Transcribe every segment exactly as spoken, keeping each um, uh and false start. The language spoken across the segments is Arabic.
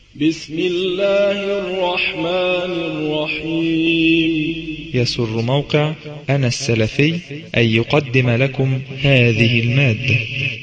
بسم الله الرحمن الرحيم. يسر موقع أنا السلفي أن يقدم لكم هذه المادة.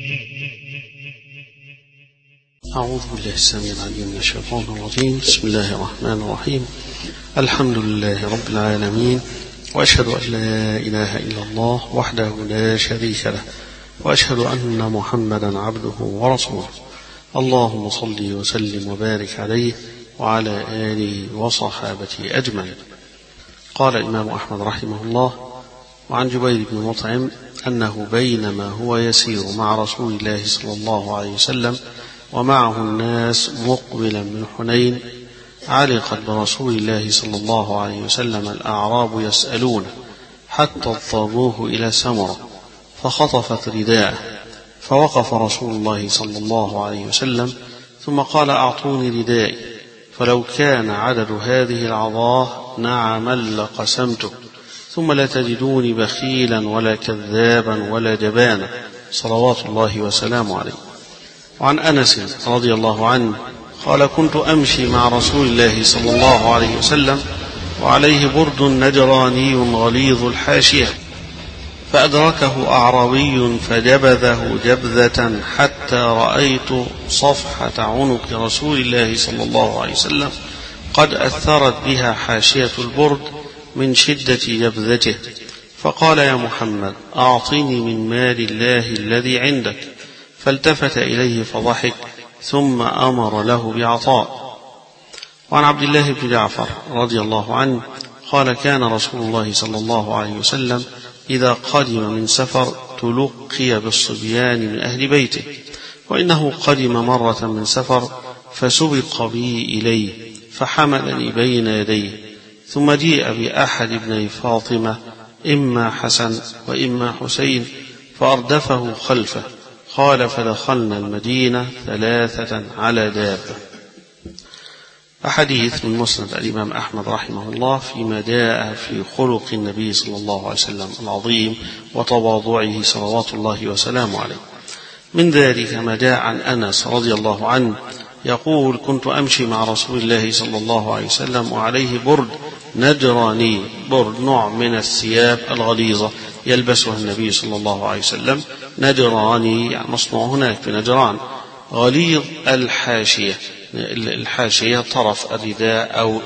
أعوذ بالله السميع العليم من الشيطان الرجيم. بسم الله الرحمن الرحيم. الحمد لله رب العالمين، وأشهد أن لا إله إلا الله وحده لا شريك له، وأشهد أن محمدا عبده ورسوله. اللهم صل وسلم وبارك عليه وعلى آله وصحابته أجمعين. قال الإمام أحمد رحمه الله: وعن جبير بن مطعم أنه بينما هو يسير مع رسول الله صلى الله عليه وسلم ومعه الناس مقبلا من حنين، علقت برسول الله صلى الله عليه وسلم الأعراب يسألونه حتى اضطروه إلى سمرة فخطفت رداءه، فوقف رسول الله صلى الله عليه وسلم ثم قال: أعطوني ردائي، فلو كان عدد هذه العظاه نعما لقسمته، ثم لا تجدوني بخيلا ولا كذابا ولا جبانا، صلوات الله وسلامه عليه. وعن أنس رضي الله عنه قال: كنت أمشي مع رسول الله صلى الله عليه وسلم وعليه برد نجراني غليظ الحاشية، فأدركه أعرابي فجبذه جبذة حتى رأيت صفحة عنق رسول الله صلى الله عليه وسلم قد أثرت بها حاشية البرد من شدة جبذته، فقال: يا محمد، أعطني من مال الله الذي عندك. فالتفت إليه فضحك ثم أمر له بعطاء. وعن عبد الله بن جعفر رضي الله عنه قال: كان رسول الله صلى الله عليه وسلم إذا قدم من سفر تلقي بالصبيان من أهل بيته، وإنه قدم مرة من سفر فسبق بي إليه فحملني بين يديه، ثم جيء بأحد ابني فاطمة إما حسن وإما حسين فأردفه خلفه. قال: فدخلنا المدينة ثلاثة على دابة. أحاديث من مسند الإمام أحمد رحمه الله فيما جاء في خلق النبي صلى الله عليه وسلم العظيم وتواضعه صلوات الله وسلامه عليه. من ذلك ما جاء عن أنس رضي الله عنه يقول: كنت أمشي مع رسول الله صلى الله عليه وسلم وعليه برد نجراني، برد نوع من الثياب الغليظة يلبسها النبي صلى الله عليه وسلم، نجراني يعني مصنوع هناك في نجران، غليظ الحاشية، الحاشية طرف الرداء أو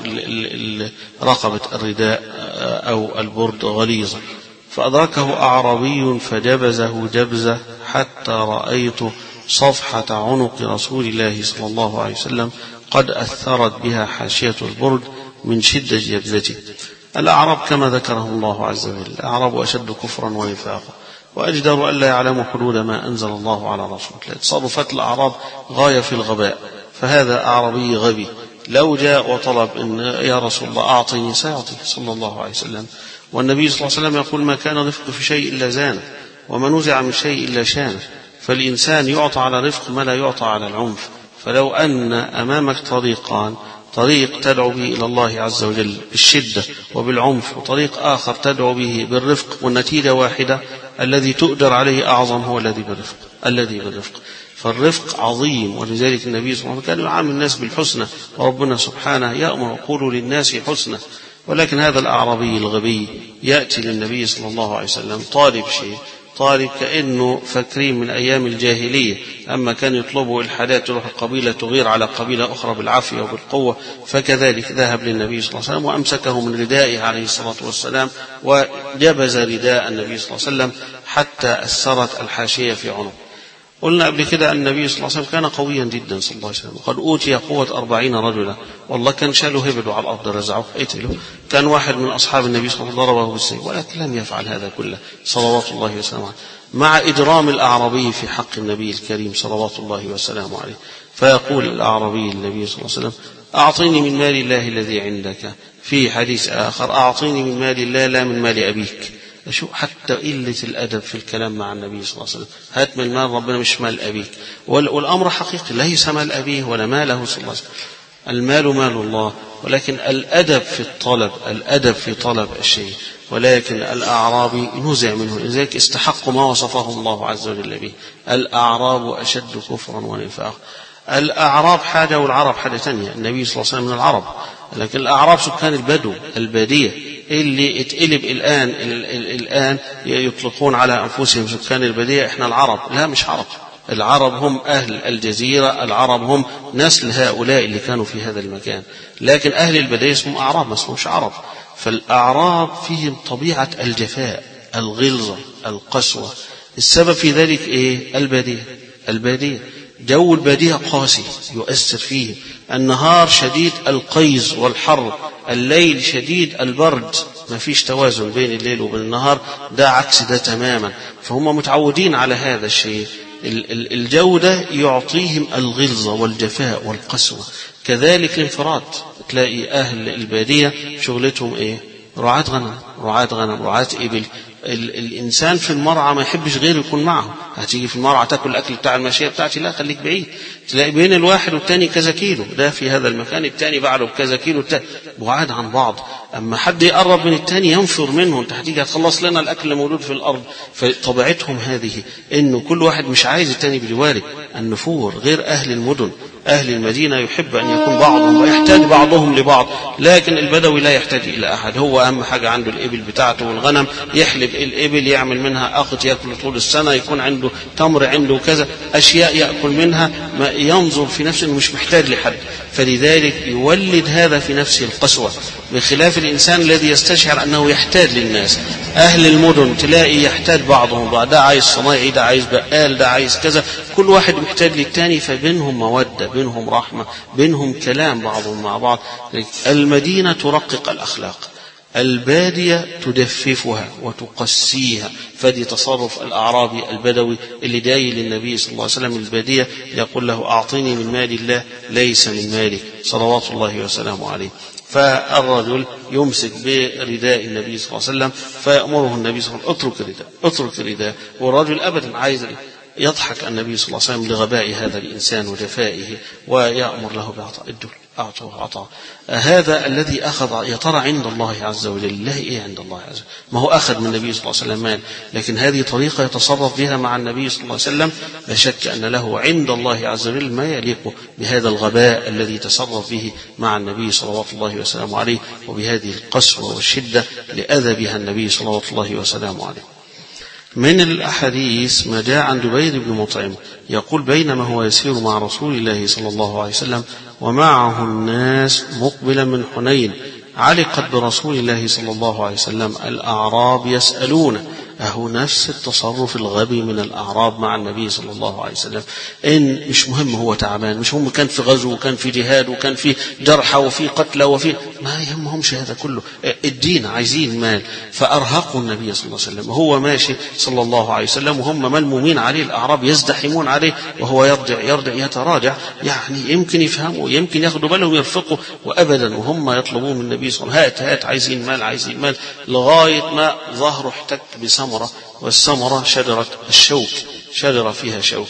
رقبة الرداء أو البرد غليظة. فأدركه أعرابي فجبزه جبزة حتى رأيت صفحة عنق رسول الله صلى الله عليه وسلم قد أثرت بها حاشية البرد من شدة جبزته. الأعراب كما ذكره الله عز وجل: الأعراب أشد كفرا ونفاقا وأجدر ألا يعلموا حدود ما أنزل الله على رسوله. تصرفات الأعراب غاية في الغباء، فهذا أعرابي غبي لو جاء وطلب إن يا رسول الله أعطني سيعطي صلى الله عليه وسلم، والنبي صلى الله عليه وسلم يقول: ما كان رفق في شيء إلا زانه، وما نزع من شيء إلا شانه. فالإنسان يعطى على رفق ما لا يعطى على العنف. فلو أن أمامك طريقان، طريق تدعو به إلى الله عز وجل بالشدة وبالعنف، وطريق آخر تدعو به بالرفق، والنتيجة واحدة، الذي تؤدر عليه أعظم هو الذي بالرفق الذي بالرفق فالرفق عظيم. ولذلك النبي صلى الله عليه وسلم كان يعامل الناس بالحسنى، وربنا سبحانه يأمر: قولوا للناس حسنى. ولكن هذا الأعرابي الغبي يأتي للنبي صلى الله عليه وسلم طالب شيء، طالب كأنه فاكرين من أيام الجاهلية، أما كان يطلبوا الحاجات تروح القبيلة تغير على قبيلة أخرى بالعافية وبالقوة، فكذلك ذهب للنبي صلى الله عليه وسلم وأمسكه من ردائه عليه الصلاة والسلام وجبز رداء النبي صلى الله عليه وسلم حتى أثرت الحاشية في عنقه. قلنا قبل كده النبي صلى الله عليه وسلم كان قويا جدا صلى الله عليه وسلم، قد أوتي قوة أربعين رجلا، والله كان شاله هبلوا على الأرض رزعوه قتلوا. كان واحد من أصحاب النبي صلى الله عليه وسلم ضربه بالسيف، ولكن لم يفعل هذا كله صلوات الله وسلامه، مع إجرام الأعرابي في حق النبي الكريم صلوات الله وسلامه عليه. فيقول الأعرابي النبي صلى الله عليه وسلم: أعطيني من مال الله الذي عندك. في حديث آخر: أعطيني من مال الله لا من مال أبيك. شو حتى قلة الأدب في الكلام مع النبي صلى الله عليه وسلم. هات من مال ربنا مش مال أبيك، والأمر حقيقي ليس مال أبيه ولا ماله صلى الله عليه وسلم، المال مال الله، ولكن الأدب في الطلب، الأدب في طلب الشيء. ولكن الأعرابي نزع منه، لذلك استحق ما وصفه الله عز وجل به: الأعراب أشد كفرا ونفاقا. الأعراب حاجة والعرب حاجة تانية. النبي صلى الله عليه وسلم من العرب، لكن الأعراب سكان البدو البادية اللي اتقلب الآن الآن يطلقون على أنفسهم سكان البادية إحنا العرب. لا، مش عرب. العرب هم أهل الجزيرة، العرب هم نسل هؤلاء اللي كانوا في هذا المكان، لكن أهل البادية اسمهم أعراب ما اسمهمش عرب. فالأعراب فيهم طبيعة الجفاء، الغلظة، القسوة. السبب في ذلك إيه؟ البادية. البادية جو البادية قاسي يؤثر فيه، النهار شديد القيظ والحر، الليل شديد البرد، ما فيش توازن بين الليل وبين النهار، ده عكس ده تماما. فهم متعودين على هذا الشيء. الجو ده يعطيهم الغلظة والجفاء والقسوة. كذلك الانفراد، تلاقي أهل البادية شغلتهم إيه؟ رعاة غنم، رعاة غنم، رعاة إبل. الإنسان في المرعى ما يحبش غيره يكون معه. هتيجي في المرعى تاكل الأكل بتاع الماشية بتاعتي، لا خليك بعيد. تلاقي بين الواحد والتاني كذا كيلو، ده في هذا المكان التاني بعده بكذا كيلو، التاني بعاد عن بعض. أما حد يقرب من التاني ينفر منه، انت هتيجي هتخلص لنا الأكل الموجود في الأرض. فطبيعتهم هذه إنه كل واحد مش عايز التاني بجواره. النفور غير أهل المدن. أهل المدينة يحب أن يكون بعضهم ويحتاج بعضهم لبعض، لكن البدوي لا يحتاج إلى أحد. هو أهم حاجة عنده الإبل بتاعته والغنم، يحلب الإبل، يعمل منها أخت يأكل طول السنة، يكون عنده تمر، عنده كذا أشياء يأكل منها، ما ينظر في نفسه إنه مش محتاج لحد. فلذلك يولد هذا في نفسه القسوة، بخلاف الإنسان الذي يستشعر أنه يحتاج للناس. أهل المدن تلاقي يحتاج بعضهم بعض، ده عايز صنايعي، ده عايز بقال، ده عايز كذا، كل واحد محتاج للتاني، فبينهم مودة، بينهم رحمة، بينهم كلام بعضهم مع بعض. المدينة ترقق الأخلاق، البادية تدففها وتقسيها. فدي تصرف الأعرابي البدوي اللي جاي للنبي صلى الله عليه وسلم البادية يقول له أعطيني من مال الله ليس من مالك صلوات الله وسلامه عليه. فالرجل يمسك برداء النبي صلى الله عليه وسلم فيأمره النبي صلى الله عليه وسلم اترك الرداء، اترك الرداء. والرجل أبدا عايز يضحك النبي صلى الله عليه وسلم لغباء هذا الإنسان وجفائه، ويأمر له بعطاء الدول، أعطوه عطاء. هذا الذي أخذ يا ترى عند الله عز وجل الله إيه عند الله عز وجل؟ ما هو أخذ من النبي صلى الله عليه وسلم مال، لكن هذه طريقة يتصرف بها مع النبي صلى الله عليه وسلم. لا شك أن له عند الله عز وجل ما يليق بهذا الغباء الذي تصرف به مع النبي صلوات الله وسلامه عليه، وبهذه القسوة والشدة لأذى بها النبي صلوات الله وسلامه عليه. من الأحاديث ما جاء عن جبير بن مطعم يقول بينما هو يسير مع رسول الله صلى الله عليه وسلم ومعه الناس مقبلا من حنين، علقت برسول الله صلى الله عليه وسلم الأعراب يسألون، أهو نفس التصرف الغبي من الأعراب مع النبي صلى الله عليه وسلم. إن مش مهم هو تعبان، مش مهم كان في غزو وكان في جهاد وكان في جرحى وفي قتلى وفي ما يهمهمش هذا كله، الدين عايزين مال. فأرهقوا النبي صلى الله عليه وسلم، هو ماشي صلى الله عليه وسلم وهم ملمومين عليه، الأعراب يزدحمون عليه وهو يرجع يرجع يتراجع، يعني يمكن يفهموا يمكن ياخدوا بالهم يرفقوا، وأبدا وهم يطلبون من النبي صلى الله عليه وسلم هات هات عايزين مال عايزين مال، لغاية ما ظهره احتك بسمرة، والسمرة شجرة الشوك، شجرة فيها شوك.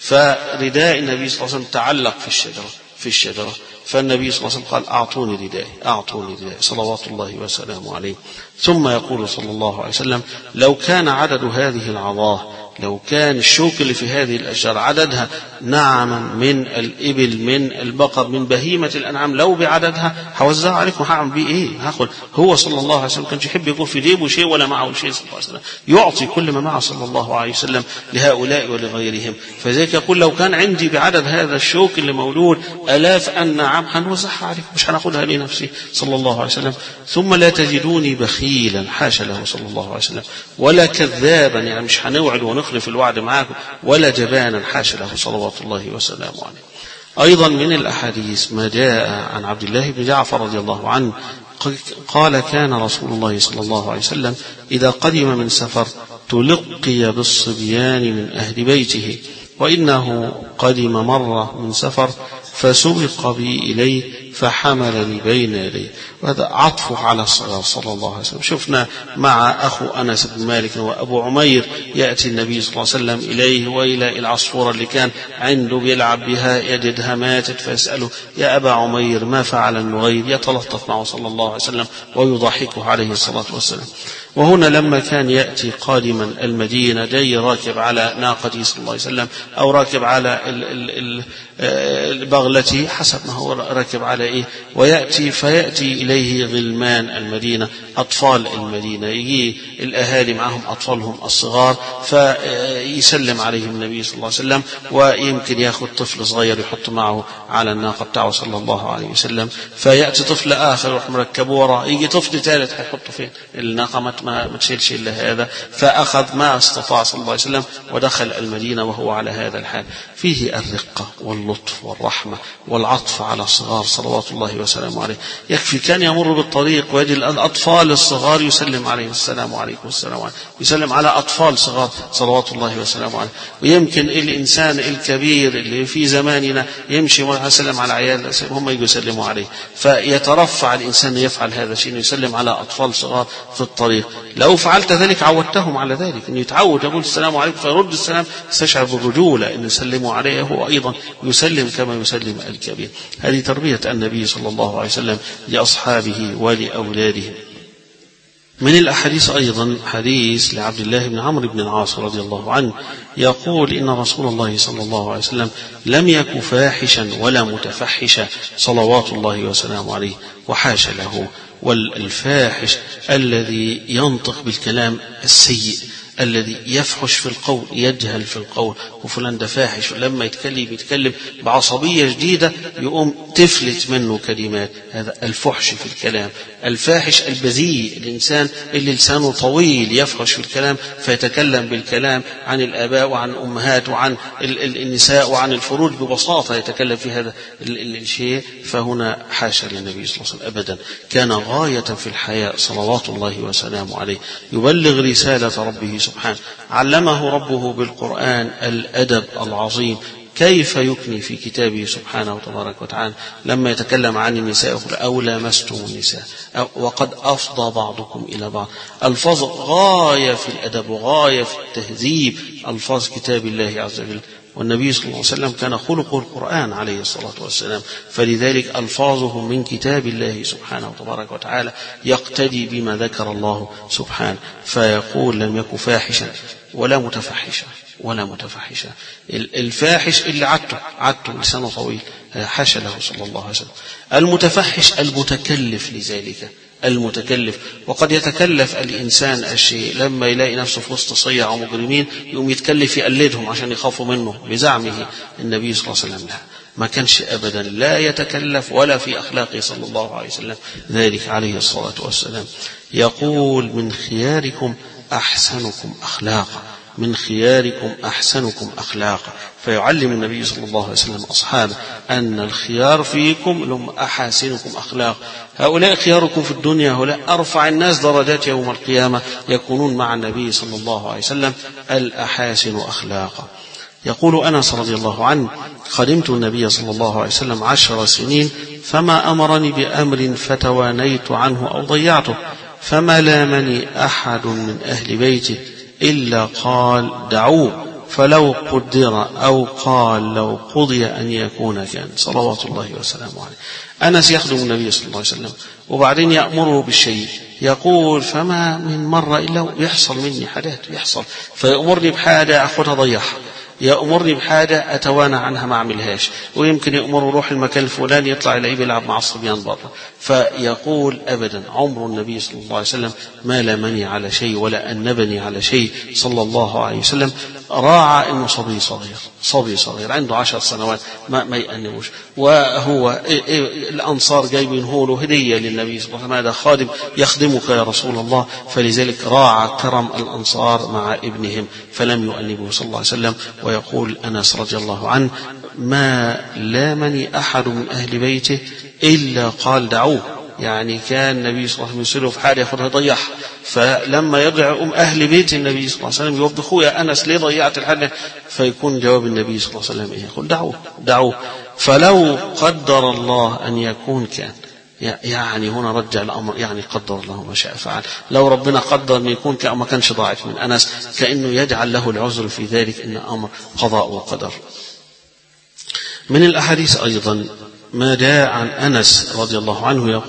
فرداء النبي صلى الله عليه وسلم تعلق في الشجرة في الشجرة فالنبي صلى الله عليه وسلم قال أعطوني ردائي أعطوني ردائي صلوات الله وسلامه عليه. ثم يقول صلى الله عليه وسلم لو كان عدد هذه العظاه، لو كان الشوك اللي في هذه الأشجار عددها نعما من الإبل من البقر من بهيمة الأنعام، لو بعددها هوزع عليكم هعمل بيه إيه؟ هاخد. هو صلى الله عليه وسلم كانش يحب يقول في جيبه شيء ولا معه شيء صلى الله عليه وسلم، يعطي كل ما معه صلى الله عليه وسلم لهؤلاء ولغيرهم. فذلك يقول لو كان عندي بعدد هذا الشوك اللي مولود آلاف النعام هنوزعها عليكم، مش هناخدها لنفسي صلى الله عليه وسلم. ثم لا تجدوني بخيلا، حاشا له صلى الله عليه وسلم، ولا كذابا، يعني مش هنوعد ونخلف الوعد معاكم، ولا جبانا، حاشا له صلوات الله وسلامه عليه. أيضا من الأحاديث ما جاء عن عبد الله بن جعفر رضي الله عنه قال كان رسول الله صلى الله عليه وسلم إذا قدم من سفر تلقي بالصبيان من أهل بيته، وإنه قدم مرة من سفر فسبق بي إليه فحملني بين يديه. وهذا عطفه على الصغار صلى الله عليه وسلم. شفنا مع أخو أنس بن مالك وأبو عمير يأتي النبي صلى الله عليه وسلم إليه وإلى العصفورة اللي كان عنده بيلعب بها يجدها ماتت، فيسأله يا أبا عمير ما فعل النغير، يتلطف معه صلى الله عليه وسلم ويضحكه عليه الصلاة والسلام. وهنا لما كان يأتي قادما المدينة جاي راكب على ناقته صلى الله عليه وسلم أو راكب على بغلته حسب ما هو راكب على إيه، ويأتي فيأتي إليه غلمان المدينة أطفال المدينة، يجي الأهالي معهم أطفالهم الصغار فيسلم عليهم النبي صلى الله عليه وسلم، ويمكن يأخذ طفل صغير يحط معه على الناقة بتاعه صلى الله عليه وسلم، فيأتي طفل آخر يروح مركبه وراء، يجي طفل ثالث هيحطه فين؟ الناقة ما تشيلش إلا هذا، فأخذ ما استطاع صلى الله عليه وسلم ودخل المدينة وهو على هذا الحال. فيه الرقة واللطف والرحمة والعطف على الصغار صلوات الله وسلامه عليه. يكفي كان يمر بالطريق ويجد الأطفال الصغار يسلم عليهم السلام عليكم السلام عليكم، يسلم على أطفال صغار صلوات الله وسلامه عليه. ويمكن الإنسان الكبير اللي في زماننا يمشي ويسلم على عيال هم يجوا يسلموا عليه، فيترفع الإنسان يفعل هذا الشيء، يسلم على أطفال صغار في الطريق. لو فعلت ذلك عودتهم على ذلك، أن يتعود يقول السلام عليكم فيرد السلام، يستشعر بالرجولة أن يسلموا عليه، هو أيضا يسلم كما يسلم الكبير. هذه تربية النبي صلى الله عليه وسلم لأصحابه ولأولاده. من الأحاديث أيضا حديث لعبد الله بن عمرو بن العاص رضي الله عنه يقول إن رسول الله صلى الله عليه وسلم لم يك فاحشا ولا متفحشا صلوات الله وسلامه عليه، وحاش له. والفاحش الذي ينطق بالكلام السيء، الذي يفحش في القول، يجهل في القول، وفلان ده فاحش، لما يتكلم يتكلم بعصبية جديدة يقوم تفلت منه كلمات، هذا الفحش في الكلام. الفاحش البذيء، الإنسان اللي لسانه طويل يفحش في الكلام فيتكلم بالكلام عن الآباء وعن الأمهات وعن النساء وعن الفروج ببساطة، يتكلم في هذا الشيء، فهنا حاشا للنبي صلى الله عليه وسلم أبدا. كان غاية في الحياء صلوات الله وسلامه عليه، يبلغ رسالة ربه سبحانه، علمه ربه بالقرآن الأدب العظيم، كيف يكني في كتابه سبحانه وتبارك وتعالى لما يتكلم عن النساء يقول أو لامستم النساء أو وقد أفضى بعضكم إلى بعض. الفاظ غاية في الأدب وغاية في التهذيب، الفاظ كتاب الله عز وجل. والنبي صلى الله عليه وسلم كان خلقه القرآن عليه الصلاة والسلام، فلذلك ألفاظه من كتاب الله سبحانه وتبارك وتعالى يقتدي بما ذكر الله سبحانه، فيقول لم يكن فاحشا ولا متفحشا ولا متفحشا. الفاحش اللي عدته عدته لسانه طويل حاشا له صلى الله عليه وسلم. المتفحش المتكلف لذلك، المتكلف. وقد يتكلف الإنسان الشيء لما يلاقي نفسه في وسط صيع أو مجرمين يقوم يتكلف يقلدهم عشان يخافوا منه بزعمه. النبي صلى الله عليه وسلم لا، ما كانش أبدا لا يتكلف ولا في أخلاقه صلى الله عليه وسلم ذلك عليه الصلاة والسلام. يقول من خياركم أحسنكم أخلاقا، من خياركم أحسنكم أخلاقا. فيعلم النبي صلى الله عليه وسلم أصحابه أن الخيار فيكم لهم أحاسنكم أخلاق. هؤلاء خياركم في الدنيا، هؤلاء أرفع الناس درجات يوم القيامة يكونون مع النبي صلى الله عليه وسلم الأحاسن أخلاقا. يقول أنس رضي الله عنه خدمت النبي صلى الله عليه وسلم عشر سنين فما أمرني بأمر فتوانيت عنه أو ضيعته، فما لامني أحد من أهل بيته إلا قال دعوه، فلو قدر أو قال لو قضي أن يكون كان، صلوات الله وسلامه عليه. أنس يخدم النبي صلى الله عليه وسلم وبعدين يأمره بالشيء، يقول فما من مرة إلا يحصل مني حاجات، يحصل فيأمرني بحاجة أخذها ضيعها، يأمرني بحاجة أتوانى عنها ما أعملهاش، ويمكن يأمره روح المكان الفلاني يطلع إليه بيلعب مع الصبيان برا. فيقول أبدا عمر النبي صلى الله عليه وسلم ما لامني على شيء ولا أنبني على شيء صلى الله عليه وسلم. راعى إنه صبي صغير، صبي صغير عنده عشر سنوات ما, ما يأنبوش، وهو الأنصار جايبين له هدية للنبي صلى الله عليه وسلم، هذا خادم يخدمك يا رسول الله، فلذلك راعى كرم الأنصار مع ابنهم فلم يؤنبه صلى الله عليه وسلم. ويقول أنس رضي الله عنه ما لامني أحد من أهل بيته إلا قال دعوه، يعني كان النبي صلى الله عليه وسلم في حاجة ياخذها ضيعها، فلما يرجع أم أهل بيت النبي صلى الله عليه وسلم يوبخوا يا أنس ليه ضيعت الحاجة، فيكون جواب النبي صلى الله عليه وسلم إيه؟ يقول دعوه دعوه فلو قدر الله أن يكون كان. يعني هنا رجع الأمر، يعني قدر الله ما شاء فعل، لو ربنا قدر أن يكون كان ما كانش ضاعت من أنس، كأنه يجعل له العذر في ذلك إن أمر قضاء وقدر. من الأحاديث أيضا ما جاء عن أنس رضي الله عنه يقول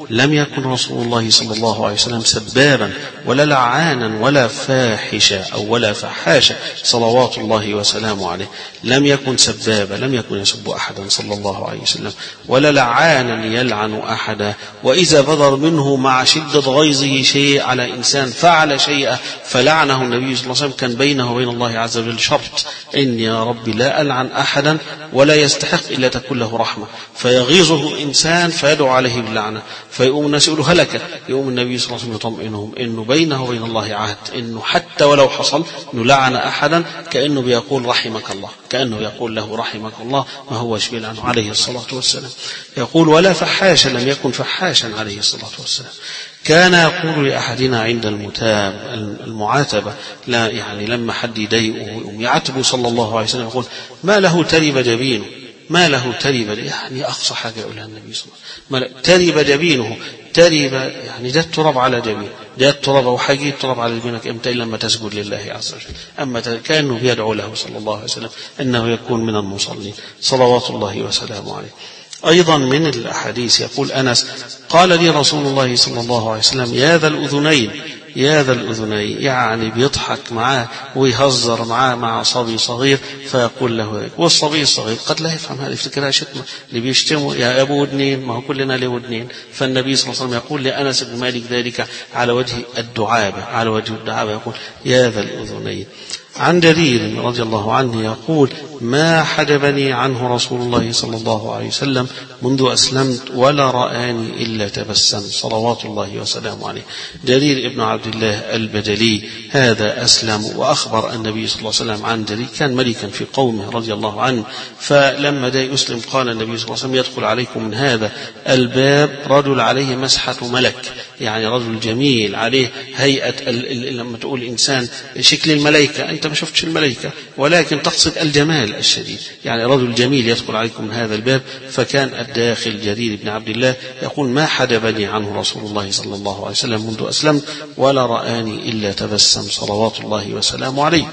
لم يكن رسول الله صلى الله عليه وسلم سبابا ولا لعانا ولا فاحشا أو ولا فحاشا صلوات الله وسلامه عليه. لم يكن سبابا، لم يكن يسب أحدا صلى الله عليه وسلم، ولا لعانا يلعن أحدا. وإذا بدر منه مع شدة غيظه شيء على إنسان فعل شيئا فلعنه النبي صلى الله عليه وسلم، كان بينه وبين الله عز وجل شرط: إن يا ربي لا ألعن أحدا ولا يستحق إلا تكون له رحمة. فيغيظه إنسان فيدعو عليه باللعنة، فيقوم الناس يقولوا هلك، يقوم النبي صلى الله عليه وسلم يطمئنهم إنه بينه وبين الله عهد، إنه حتى ولو حصل إنه لعن أحدا كأنه بيقول رحمك الله، كأنه يقول له رحمك الله، ما هوش بيلعنه عليه الصلاة والسلام. يقول: ولا فحاشا، لم يكن فحاشا عليه الصلاة والسلام. كان يقول لأحدنا عند المتاب المعاتبة، لا يعني لما حد يضايقه يعاتبه صلى الله عليه وسلم، يقول: ما له ترب جبينه، ما له ترب، يعني أقصى حاجة يقولها النبي صلى الله عليه وسلم، ترب جبينه. ترب يعني ده التراب على جبين، ده التراب أو حاجة التراب على جبينك إمتى؟ لما تسجد لله عز وجل. أما كأنه يدعو له صلى الله عليه وسلم أنه يكون من المصلين صلوات الله وسلامه عليه. أيضا من الأحاديث يقول أنس: قال لي رسول الله صلى الله عليه وسلم: يا ذا الأذنين، يا ذا الأذنين، يعني بيضحك معاه ويهزر معاه مع صبي صغير، فيقول له ذلك. والصبي الصغير قد لا يفهم هذا، يفتكرها شتمة، اللي بيشتموا يا أبو ودنين، ما هو كلنا له ودنين. فالنبي صلى الله عليه وسلم يقول لأنس بن مالك ذلك على وجه الدعابة، على وجه الدعابة، يقول: يا ذا الأذنين. عن جرير رضي الله عنه يقول: ما حجبني عنه رسول الله صلى الله عليه وسلم منذ أسلمت ولا رآني إلا تبسم صلوات الله وسلامه عليه. جرير ابن عبد الله البجلي هذا أسلم، وأخبر النبي صلى الله عليه وسلم عن جرير كان ملكا في قومه رضي الله عنه، فلما دا يسلم قال النبي صلى الله عليه وسلم: يدخل عليكم من هذا الباب رجل عليه مسحة ملك، يعني رجل جميل عليه هيئة لما تقول إنسان شكل الملائكة، أنت ما شفتش الملائكة ولكن تقصد الجمال الشديد، يعني رجل جميل يدخل عليكم من هذا الباب. فكان الداخل جرير بن عبد الله يقول: ما حجبني عنه رسول الله صلى الله عليه وسلم منذ أسلمت ولا رآني إلا تبسم صلوات الله وسلامه عليه.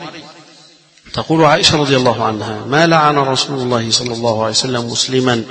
تقول عائشة رضي الله عنها: ما لعن رسول الله صلى الله عليه وسلم مسلما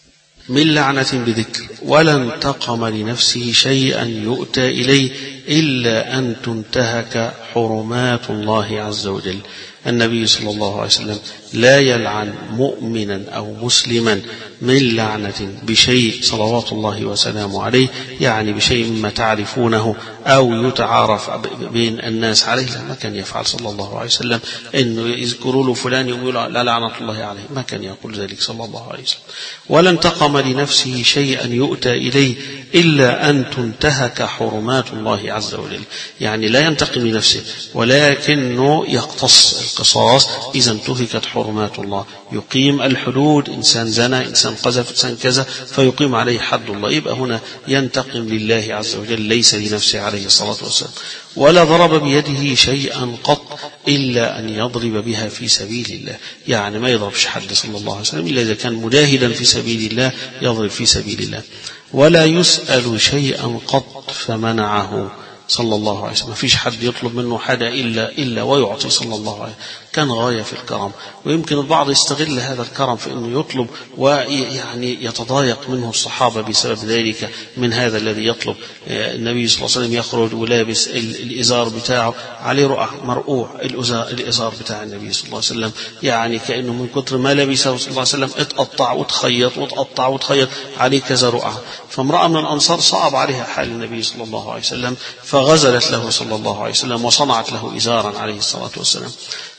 من لعنة بذكر ولا انتقم لنفسه شيئا يؤتى إليه إلا أن تنتهك حرمات الله عز وجل. النبي صلى الله عليه وسلم لا يلعن مؤمنا أو مسلما من لعنة بشيء صلوات الله وسلامه عليه، يعني بشيء مما تعرفونه أو يتعارف بين الناس عليه. ما كان يفعل صلى الله عليه وسلم إنه يذكروا له فلان يقول لا لعنة الله عليه، ما كان يقول ذلك صلى الله عليه وسلم. ولا انتقم لنفسه شيئا يؤتى إليه إلا أن تنتهك حرمات الله عز وجل، يعني لا ينتقم لنفسه ولكنه يقتص القصاص إذا انتهكت حرمات الله، يقيم الحدود، إنسان زنى، إنسان قذف، إنسان كذا، فيقيم عليه حد الله، يبقى هنا ينتقم لله عز وجل ليس لنفسه عليه الصلاة والسلام. ولا ضرب بيده شيئا قط إلا أن يضرب بها في سبيل الله، يعني ما يضربش حد صلى الله عليه وسلم إلا إذا كان مجاهدا في سبيل الله يضرب في سبيل الله. ولا يسأل شيئا قط فمنعه صلى الله عليه وسلم، ما فيش حد يطلب منه حاجة إلا إلا ويعطي صلى الله عليه وسلم، كان غاية في الكرم. ويمكن البعض يستغل هذا الكرم في أنه يطلب ويعني يتضايق منه الصحابة بسبب ذلك من هذا الذي يطلب. النبي صلى الله عليه وسلم يخرج ولابس الإزار بتاعه عليه رقع مرقوع، الإزار بتاع النبي صلى الله عليه وسلم يعني كأنه من كتر ما لبسه صلى الله عليه وسلم اتقطع وتخيط وتقطع وتخيط عليه كذا رقعة. فامرأة من الأنصار صعب عليها حال النبي صلى الله عليه وسلم، فغزلت له صلى الله عليه وسلم وصنعت له إزارا عليه الصلاة والسلام،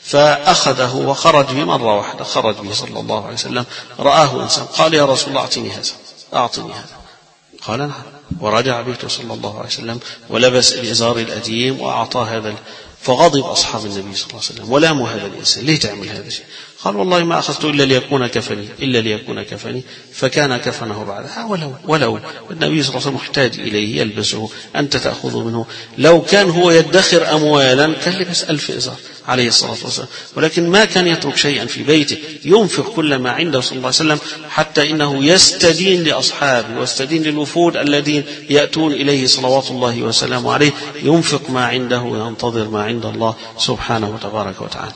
فأخذه وخرج به مرة واحدة، خرج به صلى الله عليه وسلم، رآه إنسان قال: يا رسول الله أعطني هذا، أعطني هذا. قال: نعم. ورجع بيته صلى الله عليه وسلم ولبس الإزار الأديم وأعطاه هذا. فغضب أصحاب النبي صلى الله عليه وسلم ولاموا هذا الإنسان: ليه تعمل هذا الشيء؟ قال: والله ما أخذته إلا ليكون كفني، إلا ليكون كفني، فكان كفنه بعدها. ولو ولو النبي صلى الله عليه وسلم محتاج إليه يلبسه، أنت تأخذه منه. لو كان هو يدخر أموالا كان لبس ألف إزار عليه الصلاة والسلام، ولكن ما كان يترك شيئا في بيته، ينفق كل ما عنده صلى الله عليه وسلم، حتى إنه يستدين لأصحابه ويستدين للوفود الذين يأتون إليه صلوات الله وسلامه عليه، ينفق ما عنده وينتظر ما عند الله سبحانه وتبارك وتعالى.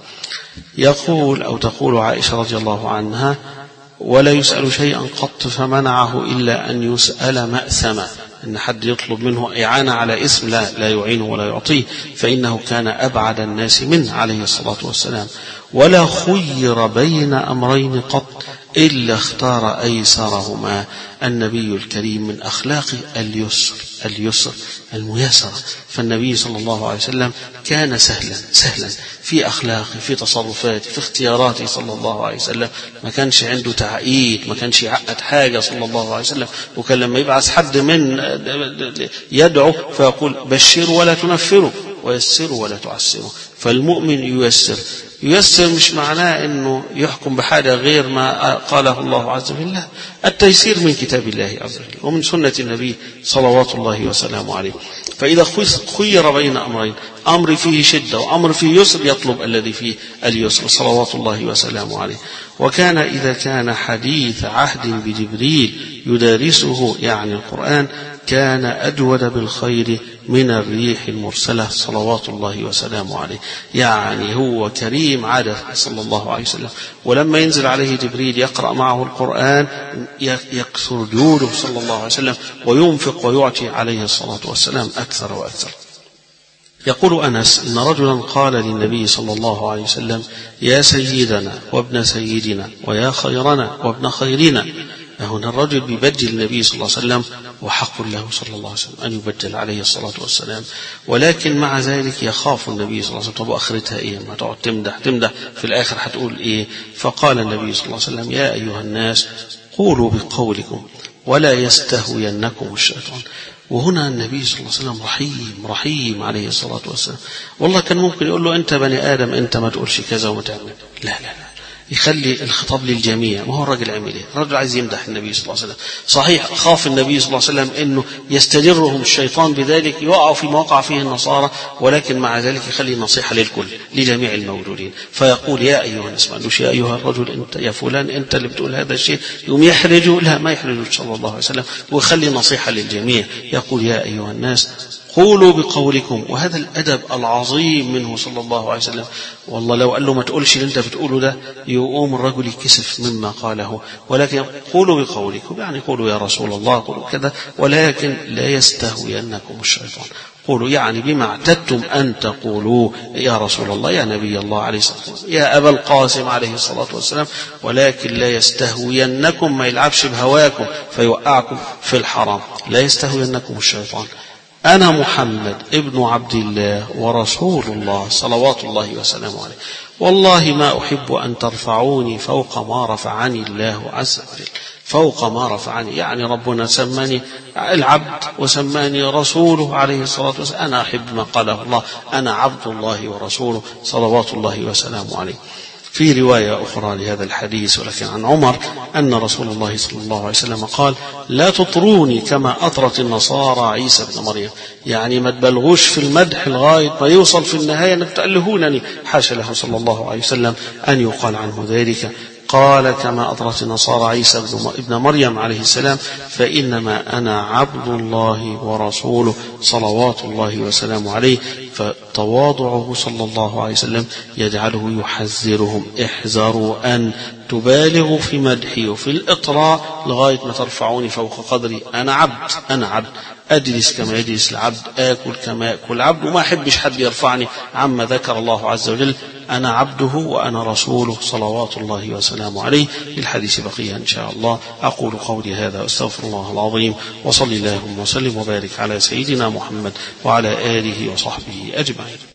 يقول أو تقول عائشة رضي الله عنها: ولا يسأل شيئا قط فمنعه إلا أن يسأل مأثما، أن حد يطلب منه إعانة على اسم لا لا يعينه ولا يعطيه، فإنه كان أبعد الناس منه عليه الصلاة والسلام. ولا خير بين أمرين قط إلا اختار أيسرهما. النبي الكريم من أخلاقه اليسر اليسر الميسر، فالنبي صلى الله عليه وسلم كان سهلا سهلا في أخلاقه، في تصرفاته، في اختياراته صلى الله عليه وسلم. ما كانش عنده تعقيد، ما كانش يعقد حاجة صلى الله عليه وسلم. وكان لما يبعث حد من يدعو فيقول بشروا ولا تنفروا ويسروا ولا تعسروا. فالمؤمن ييسر. ييسر مش معناه أنه يحكم بحاجة غير ما قاله الله عز وجل، لا، التيسير من كتاب الله عز وجل ومن سنة النبي صلوات الله وسلامه عليه. فإذا خير بين أمرين، أمر فيه شدة وأمر فيه يسر، يطلب الذي فيه اليسر صلوات الله وسلامه عليه. وكان إذا كان حديث عهد بجبريل يدارسه يعني القرآن كان أجود بالخير من الريح المرسلة صلوات الله وسلامه عليه. يعني هو كريم عادة صلى الله عليه وسلم، ولما ينزل عليه جبريل يقرأ معه القرآن يكثر جوده صلى الله عليه وسلم وينفق ويعطي عليه الصلاة والسلام أكثر وأكثر. يقول أنس إن رجلا قال للنبي صلى الله عليه وسلم يا سيدنا وابن سيدنا ويا خيرنا وابن خيرنا. هنا الرجل بيبجل النبي صلى الله عليه وسلم وحق له صلى الله عليه وسلم أن يبجل عليه الصلاة والسلام، ولكن مع ذلك يخاف النبي صلى الله عليه وسلم. طب آخرتها إيه؟ ما تقعد تمدح تمدح في الآخر هتقول إيه؟ فقال النبي صلى الله عليه وسلم يا أيها الناس قولوا بقولكم ولا يستهوينكم الشيطان. وهنا النبي صلى الله عليه وسلم رحيم رحيم عليه الصلاة والسلام. والله كان ممكن يقول له أنت بني آدم أنت ما تقولش كذا وما تعمل، لا لا لا، يخلي الخطاب للجميع. ما هو الرجل عمل ايه؟ الرجل عايز يمدح النبي صلى الله عليه وسلم. صحيح خاف النبي صلى الله عليه وسلم انه يستدرهم الشيطان بذلك يقعوا في مواقع فيه النصارى، ولكن مع ذلك يخلي النصيحة للكل لجميع الموجودين. فيقول يا ايها الناس، ما قالوش يا ايها الرجل انت يا فلان انت اللي بتقول هذا الشيء يوم يحرجوا، لا ما يحرجوا صلى الله عليه وسلم، ويخلي نصيحة للجميع. يقول يا ايها الناس قولوا بقولكم. وهذا الأدب العظيم منه صلى الله عليه وسلم. والله لو قال له ما تقولش اللي انت بتقوله ده يقوم الرجل يكسف مما قاله، ولكن قولوا بقولكم يعني قولوا يا رسول الله قولوا كذا، ولكن لا يستهوينكم الشيطان. قولوا يعني بما اعتدتم أن تقولوا يا رسول الله يا نبي الله عليه الصلاة والسلام يا أبا القاسم عليه الصلاة والسلام، ولكن لا يستهوينكم، ما يلعبش بهواكم فيوقعكم في الحرام. لا يستهوينكم الشيطان. أنا محمد ابن عبد الله ورسول الله صلوات الله وسلامه عليه. والله ما أحب أن ترفعوني فوق ما رفعني الله عز وجل. فوق ما رفعني يعني ربنا سماني العبد وسماني رسوله عليه الصلاة والسلام. أنا أحب ما قاله الله، أنا عبد الله ورسوله صلوات الله وسلامه عليه. في رواية أخرى لهذا الحديث ولكن عن عمر أن رسول الله صلى الله عليه وسلم قال لا تطروني كما أطرت النصارى عيسى بن مريم. يعني ما تبلغوش في المدح لغاية ما يوصل في النهاية أنك تألهونني، حاشا له صلى الله عليه وسلم أن يقال عنه ذلك. قال كما أطرت النصارى عيسى ابن مريم عليه السلام فإنما أنا عبد الله ورسوله صلوات الله وسلامه عليه. فتواضعه صلى الله عليه وسلم يجعله يحذرهم احذروا أن تبالغوا في مدحي وفي الإطراء لغاية ما ترفعوني فوق قدري. أنا عبد أنا عبد أجلس كما يجلس العبد، آكل كما يأكل العبد، وما أحبش حد يرفعني عما ذكر الله عز وجل. أنا عبده وأنا رسوله صلوات الله وسلامه عليه. للحديث بقية إن شاء الله. أقول قولي هذا وأستغفر الله العظيم، وصلي اللهم وسلم وبارك على سيدنا محمد وعلى آله وصحبه أجمعين.